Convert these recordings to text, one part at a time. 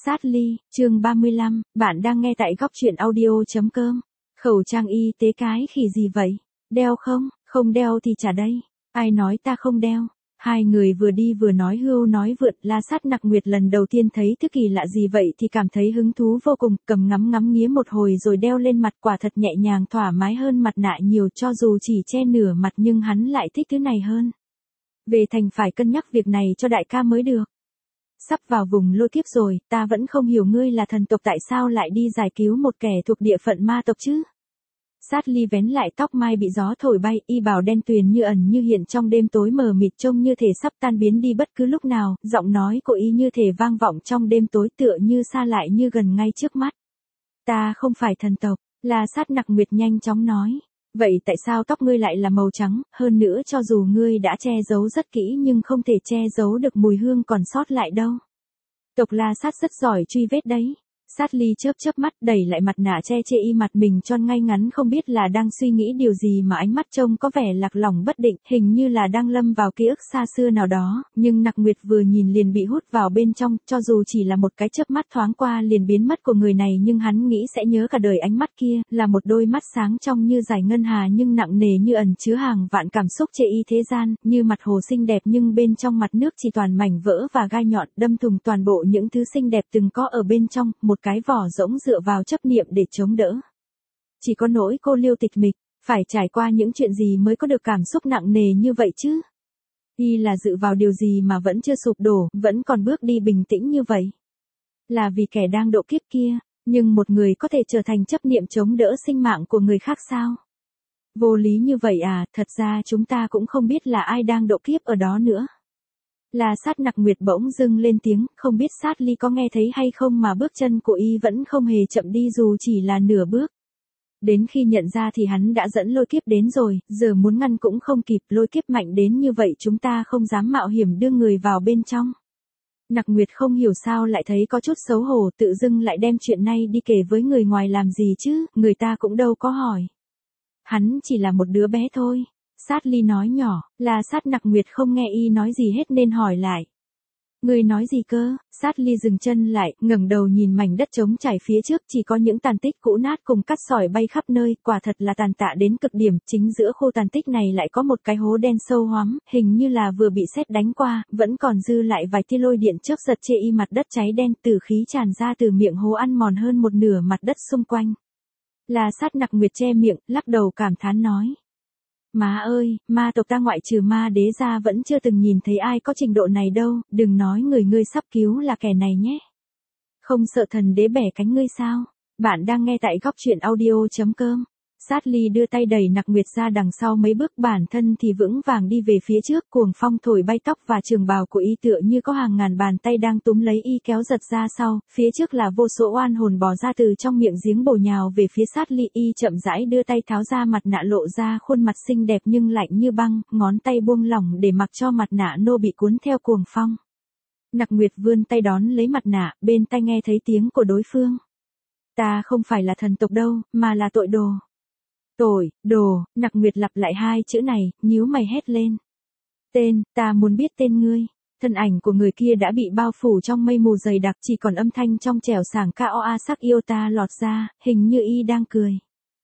Sát ly, chương 35, bạn đang nghe tại góc truyện audio.com. Khẩu trang y tế cái khỉ gì vậy? Đeo không? Không đeo thì trả đây. Ai nói ta không đeo? Hai người vừa đi vừa nói hưu nói vượt. La Sát Nặc Nguyệt lần đầu tiên thấy thứ kỳ lạ gì vậy thì cảm thấy hứng thú vô cùng, cầm ngắm nghía một hồi rồi đeo lên mặt, quả thật nhẹ nhàng thoải mái hơn mặt nạ nhiều, cho dù chỉ che nửa mặt nhưng hắn lại thích thứ này hơn. Về thành phải cân nhắc việc này cho đại ca mới được. Sắp vào vùng lôi kiếp rồi, ta vẫn không hiểu ngươi là thần tộc tại sao lại đi giải cứu một kẻ thuộc địa phận ma tộc chứ. Sát ly vén lại tóc mai bị gió thổi bay, y bào đen tuyền như ẩn như hiện trong đêm tối mờ mịt, trông như thể sắp tan biến đi bất cứ lúc nào, giọng nói của y như thể vang vọng trong đêm tối, tựa như xa lại như gần ngay trước mắt. Ta không phải thần tộc. La Sát Nặc Nguyệt nhanh chóng nói. Vậy tại sao tóc ngươi lại là màu trắng, hơn nữa cho dù ngươi đã che giấu rất kỹ nhưng không thể che giấu được mùi hương còn sót lại đâu. Tộc La Sát rất giỏi truy vết đấy. Sát ly chớp mắt đẩy lại mặt nạ che chê y mặt mình tròn ngay ngắn, không biết là đang suy nghĩ điều gì mà ánh mắt trông có vẻ lạc lõng bất định, hình như là đang lâm vào ký ức xa xưa nào đó, nhưng Nặc Nguyệt vừa nhìn liền bị hút vào bên trong, cho dù chỉ là một cái chớp mắt thoáng qua liền biến mất của người này nhưng hắn nghĩ sẽ nhớ cả đời ánh mắt kia, là một đôi mắt sáng trong như dải ngân hà nhưng nặng nề như ẩn chứa hàng vạn cảm xúc chê y thế gian, như mặt hồ xinh đẹp nhưng bên trong mặt nước chỉ toàn mảnh vỡ và gai nhọn, đâm thủng toàn bộ những thứ xinh đẹp từng có ở bên trong, một cái vỏ rỗng dựa vào chấp niệm để chống đỡ. Chỉ có nỗi cô liêu tịch mịch, phải trải qua những chuyện gì mới có được cảm xúc nặng nề như vậy chứ? Y là dựa vào điều gì mà vẫn chưa sụp đổ, vẫn còn bước đi bình tĩnh như vậy? Là vì kẻ đang độ kiếp kia, nhưng một người có thể trở thành chấp niệm chống đỡ sinh mạng của người khác sao? Vô lý như vậy à, thật ra chúng ta cũng không biết là ai đang độ kiếp ở đó nữa. La Sát Nặc Nguyệt bỗng dưng lên tiếng, không biết Sát ly có nghe thấy hay không mà bước chân của y vẫn không hề chậm đi dù chỉ là nửa bước. Đến khi nhận ra thì hắn đã dẫn lôi kiếp đến rồi, giờ muốn ngăn cũng không kịp, lôi kiếp mạnh đến như vậy chúng ta không dám mạo hiểm đưa người vào bên trong. Nặc Nguyệt không hiểu sao lại thấy có chút xấu hổ, tự dưng lại đem chuyện này đi kể với người ngoài làm gì chứ, người ta cũng đâu có hỏi. Hắn chỉ là một đứa bé thôi. Sát ly nói nhỏ, La Sát Nặc Nguyệt không nghe y nói gì hết nên hỏi lại. Người nói gì cơ? Sát ly dừng chân lại, ngẩng đầu nhìn mảnh đất trống trải phía trước, chỉ có những tàn tích cũ nát cùng cát sỏi bay khắp nơi, quả thật là tàn tạ đến cực điểm, chính giữa khu tàn tích này lại có một cái hố đen sâu hoắm, hình như là vừa bị sét đánh qua, vẫn còn dư lại vài tia lôi điện chớp giật chê y mặt đất cháy đen, tử khí tràn ra từ miệng hố ăn mòn hơn một nửa mặt đất xung quanh. La Sát Nặc Nguyệt che miệng, lắc đầu cảm thán nói. Má ơi, ma tộc ta ngoại trừ ma đế ra vẫn chưa từng nhìn thấy ai có trình độ này đâu, đừng nói người ngươi sắp cứu là kẻ này nhé. Không sợ thần đế bẻ cánh ngươi sao? Bạn đang nghe tại góc truyện audio.com. Sát ly đưa tay đẩy Nặc Nguyệt ra đằng sau mấy bước, bản thân thì vững vàng đi về phía trước, cuồng phong thổi bay tóc và trường bào của y tựa như có hàng ngàn bàn tay đang túm lấy y kéo giật ra sau, phía trước là vô số oan hồn bò ra từ trong miệng giếng bổ nhào về phía Sát ly, y chậm rãi đưa tay tháo ra mặt nạ lộ ra khuôn mặt xinh đẹp nhưng lạnh như băng, ngón tay buông lỏng để mặc cho mặt nạ nô bị cuốn theo cuồng phong. Nặc Nguyệt vươn tay đón lấy mặt nạ, bên tai nghe thấy tiếng của đối phương. Ta không phải là thần tộc đâu, mà là tội đồ. Tội, đồ, Nặc Nguyệt lặp lại hai chữ này, nhíu mày hét lên. Tên, ta muốn biết tên ngươi. Thân ảnh của người kia đã bị bao phủ trong mây mù dày đặc, chỉ còn âm thanh trong trẻo sảng K.O.A sắc yêu ta lọt ra, hình như y đang cười.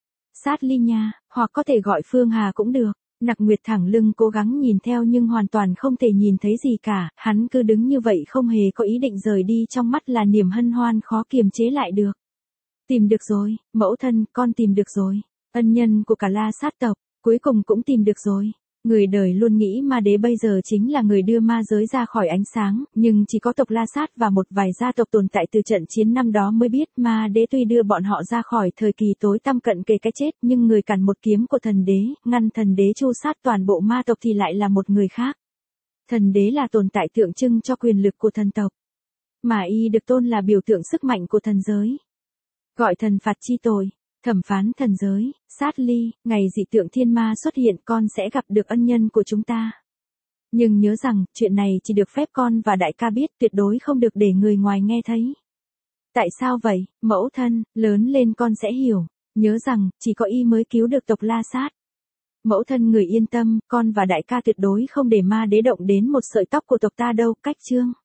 Sát ly nha, hoặc có thể gọi Phương Hà cũng được. Nặc Nguyệt thẳng lưng cố gắng nhìn theo nhưng hoàn toàn không thể nhìn thấy gì cả, hắn cứ đứng như vậy không hề có ý định rời đi, trong mắt là niềm hân hoan khó kiềm chế lại được. Tìm được rồi, mẫu thân, con tìm được rồi. Ân nhân của cả La Sát tộc, cuối cùng cũng tìm được rồi. Người đời luôn nghĩ ma đế bây giờ chính là người đưa ma giới ra khỏi ánh sáng, nhưng chỉ có tộc La Sát và một vài gia tộc tồn tại từ trận chiến năm đó mới biết ma đế tuy đưa bọn họ ra khỏi thời kỳ tối tăm cận kề cái chết, nhưng người cản một kiếm của thần đế, ngăn thần đế tru sát toàn bộ ma tộc thì lại là một người khác. Thần đế là tồn tại tượng trưng cho quyền lực của thần tộc, mà y được tôn là biểu tượng sức mạnh của thần giới. Gọi thần phạt chi tội, thẩm phán thần giới. Sát ly, ngày dị tượng thiên ma xuất hiện con sẽ gặp được ân nhân của chúng ta. Nhưng nhớ rằng, chuyện này chỉ được phép con và đại ca biết, tuyệt đối không được để người ngoài nghe thấy. Tại sao vậy, mẫu thân, lớn lên con sẽ hiểu. Nhớ rằng, chỉ có y mới cứu được tộc La Sát. Mẫu thân người yên tâm, con và đại ca tuyệt đối không để ma đế động đến một sợi tóc của tộc ta đâu. Cách chương.